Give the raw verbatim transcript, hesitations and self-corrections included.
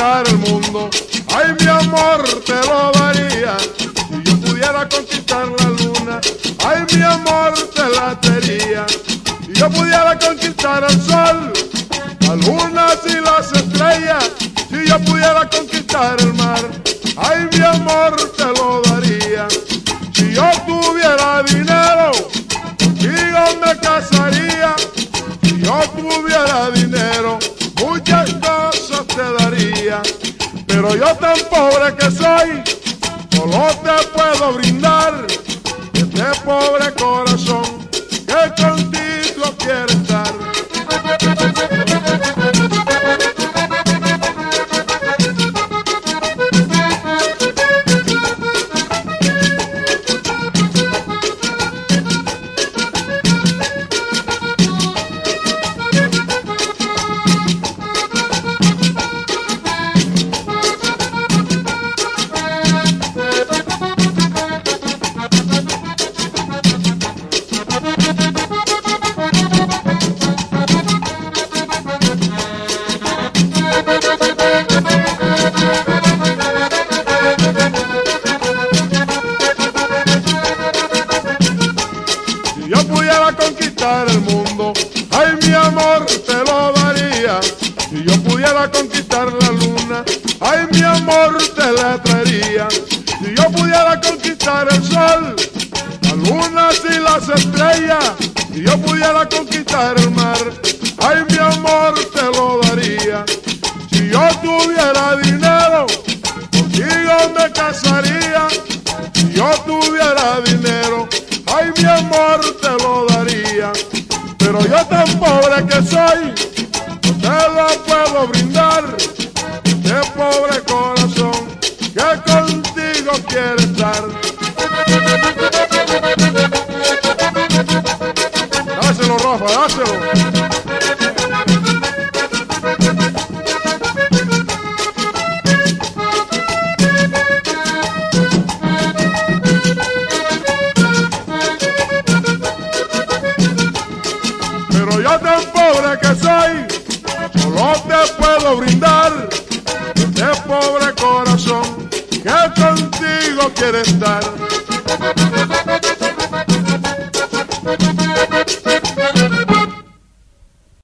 conquistar el mundo, ay mi amor te lo daría. Si yo pudiera conquistar la luna, ay mi amor te la daría. Si yo pudiera conquistar el sol, la luna y las estrellas, si yo pudiera conquistar el mar, ay mi amor te lo daría. Si yo tuviera dinero, contigo me casaría. Si yo tuviera dinero, muchas cosas te daría. Pero yo tan pobre que soy, solo te puedo brindar este pobre corazón que contigo quiere estar. Si yo pudiera conquistar el mundo, ay mi amor te lo daría. Si yo pudiera conquistar la luna, ay mi amor te la traería. Si yo pudiera conquistar el sol, la luna y las estrellas, si yo pudiera conquistar el mar, ay mi amor te lo daría. Si yo tuviera dinero, contigo me casaría. Si yo tuviera dinero, ay mi amor te lo daría. Pero yo tan pobre que soy, no te lo puedo brindar. Este pobre corazón que contigo quiere estar. Dáselo, Rafa, dáselo. Pero yo tan pobre que soy, solo te puedo brindar este pobre corazón que contigo quiere estar.